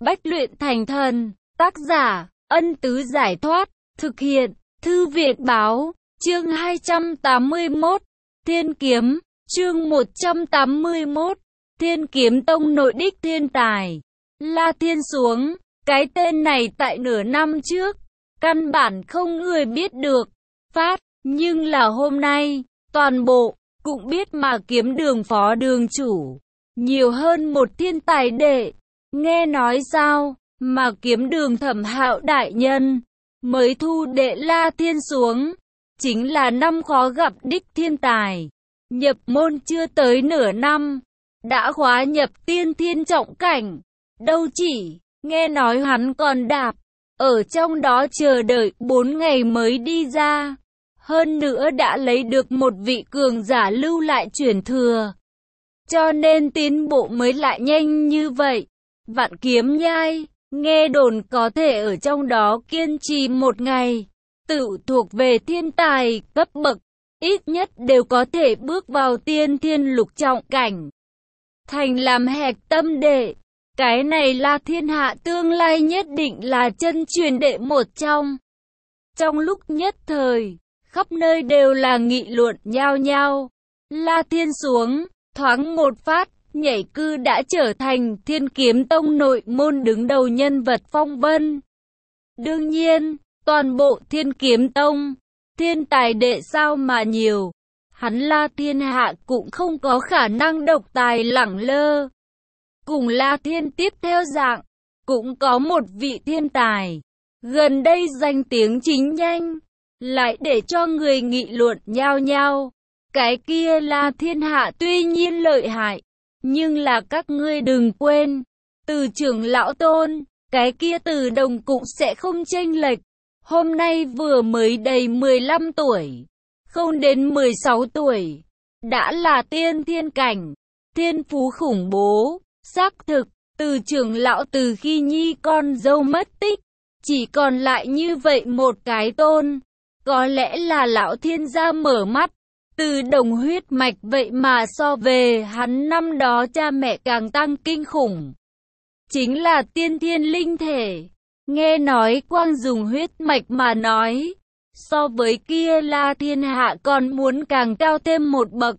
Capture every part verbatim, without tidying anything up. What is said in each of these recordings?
Bách luyện thành thần, tác giả, Ân Tứ Giải Thoát, thực hiện, Thư Viện Báo, chương hai trăm tám mươi mốt, Thiên Kiếm, chương một trăm tám mươi mốt, Thiên Kiếm Tông nội đích thiên tài, La Thiên xuống, cái tên này tại nửa năm trước, căn bản không người biết được, phát, nhưng là hôm nay, toàn bộ, cũng biết mà kiếm đường phó đường chủ, nhiều hơn một thiên tài đệ. Nghe nói sao, mà kiếm đường Thẩm Hạo đại nhân, mới thu đệ La Thiên xuống, chính là năm khó gặp đích thiên tài. Nhập môn chưa tới nửa năm, đã khóa nhập tiên thiên trọng cảnh. Đâu chỉ, nghe nói hắn còn đạp, ở trong đó chờ đợi bốn ngày mới đi ra. Hơn nữa đã lấy được một vị cường giả lưu lại truyền thừa. Cho nên tiến bộ mới lại nhanh như vậy. Vạn Kiếm Nhai, nghe đồn có thể ở trong đó kiên trì một ngày, tự thuộc về thiên tài cấp bậc, ít nhất đều có thể bước vào tiên thiên lục trọng cảnh. Thành làm hạch tâm đệ, cái này là thiên hạ tương lai nhất định là chân truyền đệ một trong. Trong lúc nhất thời, khắp nơi đều là nghị luận nhao nhao. La Thiên xuống, thoáng một phát, nhảy cư đã trở thành Thiên Kiếm Tông nội môn đứng đầu nhân vật phong vân. Đương nhiên, toàn bộ Thiên Kiếm Tông, thiên tài đệ sao mà nhiều, hắn La Thiên Hạ cũng không có khả năng độc tài lẳng lơ. Cùng La Thiên tiếp theo dạng, cũng có một vị thiên tài, gần đây danh tiếng chính nhanh, lại để cho người nghị luận nhao nhao. Cái kia La Thiên Hạ tuy nhiên lợi hại, nhưng là các ngươi đừng quên, từ trưởng lão tôn, cái kia từ đồng cũng sẽ không chênh lệch. Hôm nay vừa mới đầy mười lăm tuổi, không đến mười sáu tuổi, đã là tiên thiên cảnh, thiên phú khủng bố. Xác thực, từ trưởng lão từ khi nhi con dâu mất tích, chỉ còn lại như vậy một cái tôn. Có lẽ là lão thiên gia mở mắt, từ đồng huyết mạch vậy mà so về hắn năm đó cha mẹ càng tăng kinh khủng. Chính là tiên thiên linh thể. Nghe nói quang dùng huyết mạch mà nói, so với kia La Thiên Hạ còn muốn càng cao thêm một bậc.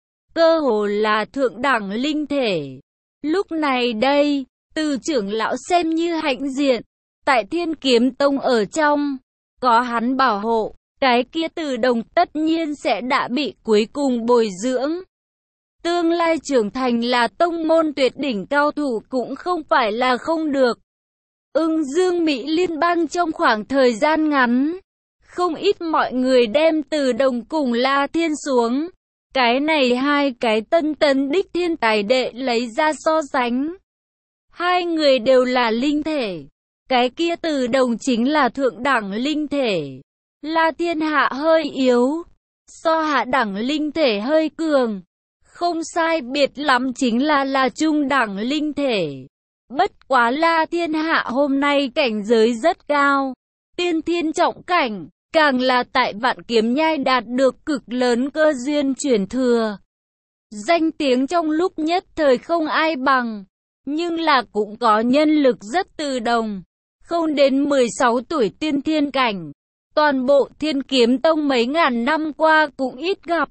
Cơ hồ là thượng đẳng linh thể. Lúc này đây, từ trưởng lão xem như hạnh diện, tại Thiên Kiếm Tông ở trong, có hắn bảo hộ, cái kia từ đồng tất nhiên sẽ đã bị cuối cùng bồi dưỡng. Tương lai trưởng thành là tông môn tuyệt đỉnh cao thủ cũng không phải là không được. Ưng Dương Mỹ liên bang trong khoảng thời gian ngắn, không ít mọi người đem từ đồng cùng La Thiên xuống. Cái này hai cái tân tấn đích thiên tài đệ lấy ra so sánh. Hai người đều là linh thể. Cái kia từ đồng chính là thượng đẳng linh thể. La Thiên Hạ hơi yếu, so hạ đẳng linh thể hơi cường. Không sai biệt lắm chính là là trung đẳng linh thể. Bất quá La Thiên Hạ hôm nay cảnh giới rất cao. Tiên thiên trọng cảnh. Càng là tại Vạn Kiếm Nhai đạt được cực lớn cơ duyên truyền thừa. Danh tiếng trong lúc nhất thời không ai bằng, nhưng là cũng có nhân lực rất từ đồng. Không đến mười sáu tuổi tiên thiên cảnh, toàn bộ Thiên Kiếm Tông mấy ngàn năm qua cũng ít gặp.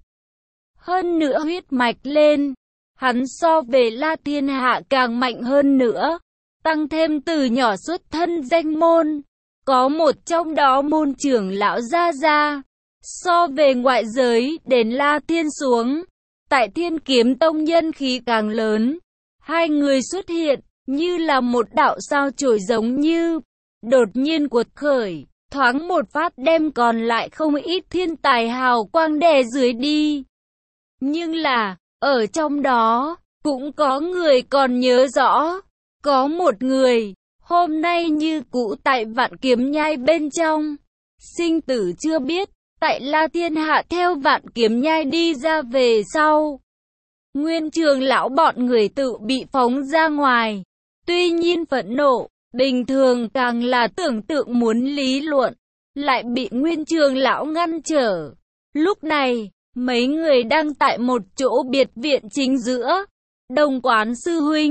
Hơn nữa huyết mạch lên, hắn so về La Thiên Hạ càng mạnh hơn nữa, tăng thêm từ nhỏ xuất thân danh môn. Có một trong đó môn trưởng lão gia gia, so về ngoại giới đến La Thiên xuống, tại Thiên Kiếm Tông nhân khí càng lớn. Hai người xuất hiện như là một đạo sao chổi giống như đột nhiên cuột khởi, thoáng một phát đem còn lại không ít thiên tài hào quang đè dưới đi. Nhưng là, ở trong đó, cũng có người còn nhớ rõ, có một người hôm nay như cũ tại Vạn Kiếm Nhai bên trong, sinh tử chưa biết, tại La Thiên Hạ theo Vạn Kiếm Nhai đi ra về sau. Nguyên trường lão bọn người tự bị phóng ra ngoài, tuy nhiên phẫn nộ, bình thường càng là tưởng tượng muốn lý luận, lại bị Nguyên trường lão ngăn trở. Lúc này, mấy người đang tại một chỗ biệt viện chính giữa, Đồng Quán sư huynh,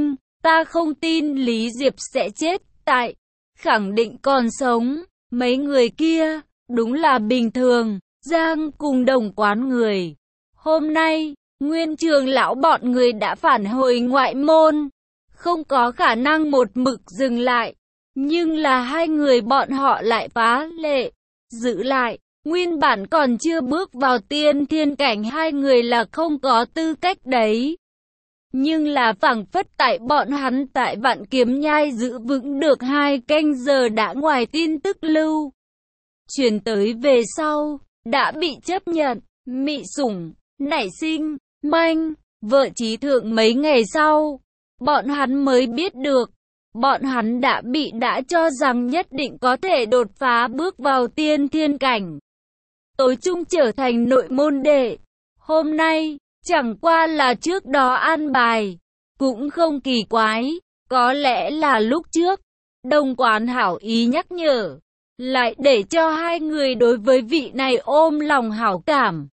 Ta không tin Lý Diệp sẽ chết, tại khẳng định còn sống. Mấy người kia, đúng là bình thường, Giang cùng Đồng Quán người. Hôm nay, Nguyên Trường lão bọn người đã phản hồi ngoại môn, không có khả năng một mực dừng lại. Nhưng là hai người bọn họ lại phá lệ, giữ lại. Nguyên bản còn chưa bước vào tiên thiên cảnh hai người là không có tư cách đấy. Nhưng là phảng phất tại bọn hắn tại Vạn Kiếm Nhai giữ vững được hai canh giờ đã ngoài tin tức lưu truyền tới về sau, đã bị chấp nhận, mị sủng, nảy sinh, manh, vợ trí thượng mấy ngày sau, bọn hắn mới biết được, bọn hắn đã bị đã cho rằng nhất định có thể đột phá bước vào tiên thiên cảnh. Tối trung trở thành nội môn đệ. Hôm nay, chẳng qua là trước đó an bài, cũng không kỳ quái, có lẽ là lúc trước, Đồng Quán hảo ý nhắc nhở, lại để cho hai người đối với vị này ôm lòng hảo cảm.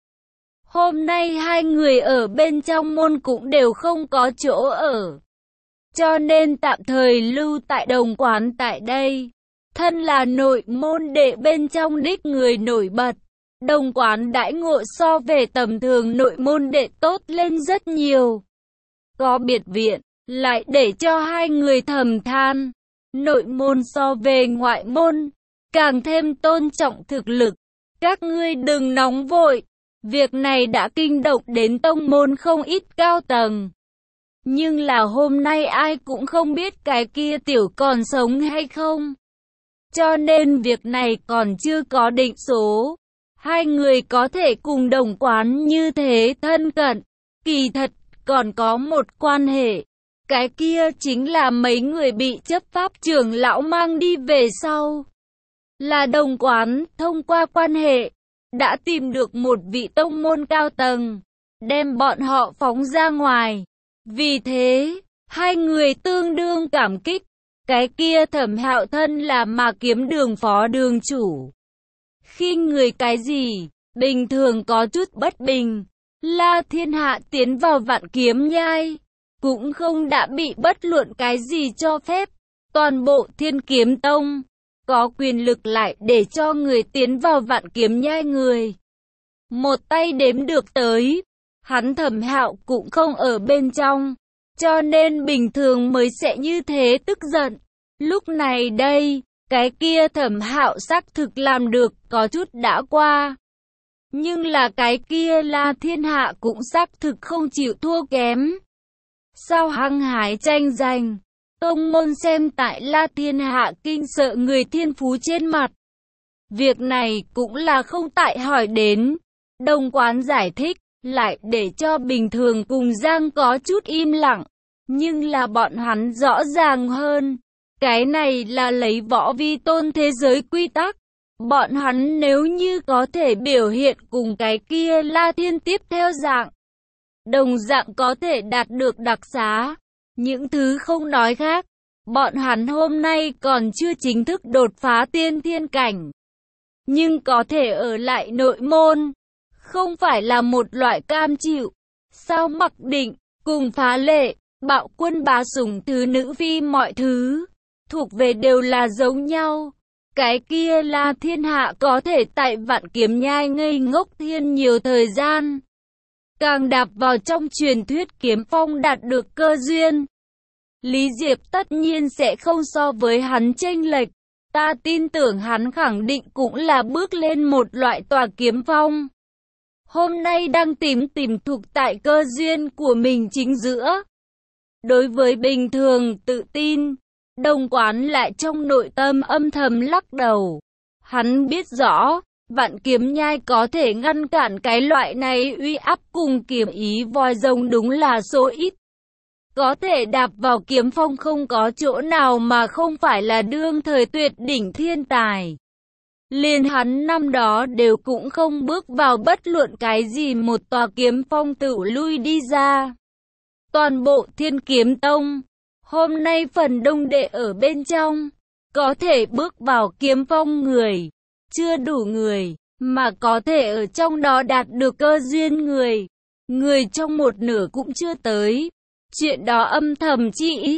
Hôm nay hai người ở bên trong môn cũng đều không có chỗ ở, cho nên tạm thời lưu tại Đồng Quán tại đây. Thân là nội môn đệ bên trong đích người nổi bật, Đồng Quán đãi ngộ so về tầm thường nội môn đệ tốt lên rất nhiều. Có biệt viện, lại để cho hai người thầm than, nội môn so về ngoại môn, càng thêm tôn trọng thực lực. Các ngươi đừng nóng vội, việc này đã kinh động đến tông môn không ít cao tầng. Nhưng là hôm nay ai cũng không biết cái kia tiểu còn sống hay không. Cho nên việc này còn chưa có định số. Hai người có thể cùng Đồng Quán như thế thân cận, kỳ thật còn có một quan hệ. Cái kia chính là mấy người bị chấp pháp trưởng lão mang đi về sau. Là Đồng Quán thông qua quan hệ, đã tìm được một vị tông môn cao tầng, đem bọn họ phóng ra ngoài. Vì thế, hai người tương đương cảm kích. Cái kia Thẩm Hạo thân là mà kiếm đường phó đường chủ. Khi người cái gì, bình thường có chút bất bình, La Thiên Hạ tiến vào Vạn Kiếm Nhai, cũng không đã bị bất luận cái gì cho phép. Toàn bộ Thiên Kiếm Tông, có quyền lực lại để cho người tiến vào Vạn Kiếm Nhai người. Một tay đếm được tới, hắn Thẩm Hạo cũng không ở bên trong, cho nên bình thường mới sẽ như thế tức giận. Lúc này đây, cái kia Thẩm Hạo xác thực làm được có chút đã qua. Nhưng là cái kia La Thiên Hạ cũng xác thực không chịu thua kém. Sao hăng hái tranh giành, tông môn xem tại La Thiên Hạ kinh sợ người thiên phú trên mặt. Việc này cũng là không tại hỏi đến. Đồng Quán giải thích, lại để cho bình thường cùng Giang có chút im lặng. Nhưng là bọn hắn rõ ràng hơn. Cái này là lấy võ vi tôn thế giới quy tắc. Bọn hắn nếu như có thể biểu hiện cùng cái kia La Thiên tiếp theo dạng, đồng dạng có thể đạt được đặc xá. Những thứ không nói khác, bọn hắn hôm nay còn chưa chính thức đột phá tiên thiên cảnh. Nhưng có thể ở lại nội môn, không phải là một loại cam chịu. Sao mặc định, cùng phá lệ, bạo quân bá sủng thứ nữ phi mọi thứ, thuộc về đều là giống nhau. Cái kia là Thiên Hạ có thể tại Vạn Kiếm Nhai ngây ngốc thiên nhiều thời gian. Càng đạp vào trong truyền thuyết kiếm phong đạt được cơ duyên. Lý Diệp tất nhiên sẽ không so với hắn chênh lệch. Ta tin tưởng hắn khẳng định cũng là bước lên một loại tòa kiếm phong. Hôm nay đang tìm tìm thuộc tại cơ duyên của mình chính giữa. Đối với bình thường tự tin, Đồng Quán lại trong nội tâm âm thầm lắc đầu. Hắn biết rõ, Vạn Kiếm Nhai có thể ngăn cản cái loại này uy áp cùng kiếm ý voi rồng đúng là số ít. Có thể đạp vào kiếm phong không có chỗ nào mà không phải là đương thời tuyệt đỉnh thiên tài. Liền hắn năm đó đều cũng không bước vào bất luận cái gì một tòa kiếm phong tự lui đi ra. Toàn bộ Thiên Kiếm Tông, hôm nay phần đông đệ ở bên trong, có thể bước vào kiếm phong người, chưa đủ người, mà có thể ở trong đó đạt được cơ duyên người. Người trong một nửa cũng chưa tới. Chuyện đó âm thầm chỉ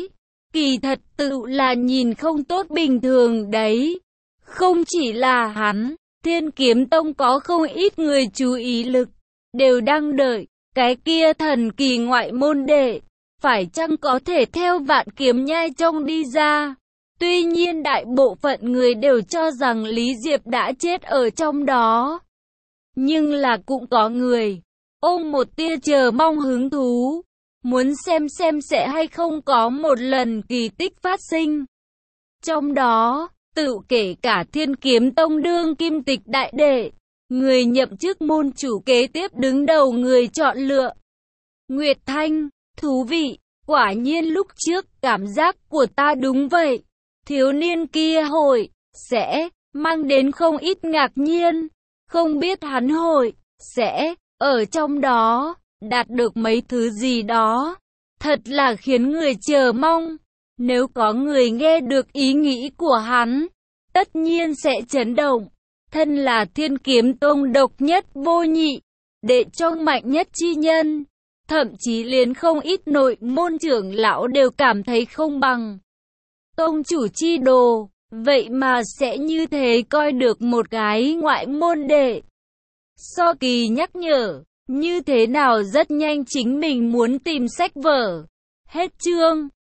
Kỳ thật tự là nhìn không tốt bình thường đấy. Không chỉ là hắn, Thiên Kiếm Tông có không ít người chú ý lực, đều đang đợi, cái kia thần kỳ ngoại môn đệ, phải chăng có thể theo Vạn Kiếm Nhai trông đi ra. Tuy nhiên đại bộ phận người đều cho rằng Lý Diệp đã chết ở trong đó. Nhưng là cũng có người ôm một tia chờ mong hứng thú, muốn xem xem sẽ hay không có một lần kỳ tích phát sinh. Trong đó, tự kể cả Thiên Kiếm Tông đương kim tịch đại đệ, người nhậm chức môn chủ kế tiếp đứng đầu người chọn lựa. Nguyệt Thanh, thú vị, quả nhiên lúc trước cảm giác của ta đúng vậy. Thiếu niên kia hội, sẽ, mang đến không ít ngạc nhiên. Không biết hắn hội, sẽ, ở trong đó, đạt được mấy thứ gì đó. Thật là khiến người chờ mong. Nếu có người nghe được ý nghĩ của hắn, tất nhiên sẽ chấn động. Thân là Thiên Kiếm Tông độc nhất vô nhị, đệ trong mạnh nhất chi nhân. Thậm chí liền không ít nội môn trưởng lão đều cảm thấy không bằng. Tông chủ chi đồ, vậy mà sẽ như thế coi được một gái ngoại môn đệ. So Kỳ nhắc nhở, như thế nào rất nhanh chính mình muốn tìm sách vở. Hết chương.